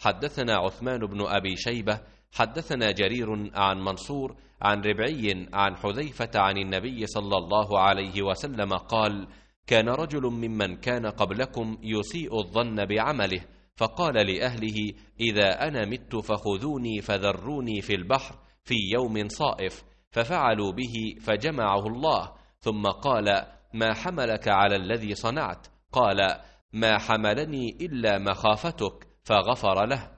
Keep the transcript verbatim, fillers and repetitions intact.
حدثنا عثمان بن أبي شيبة حدثنا جرير عن منصور عن ربعي عن حذيفة عن النبي صلى الله عليه وسلم قال: كان رجل ممن كان قبلكم يسيء الظن بعمله، فقال لأهله: إذا أنا مت فخذوني فذروني في البحر في يوم صائف، ففعلوا به فجمعه الله، ثم قال: ما حملك على الذي صنعت؟ قال: ما حملني إلا مخافتك، فغفر له.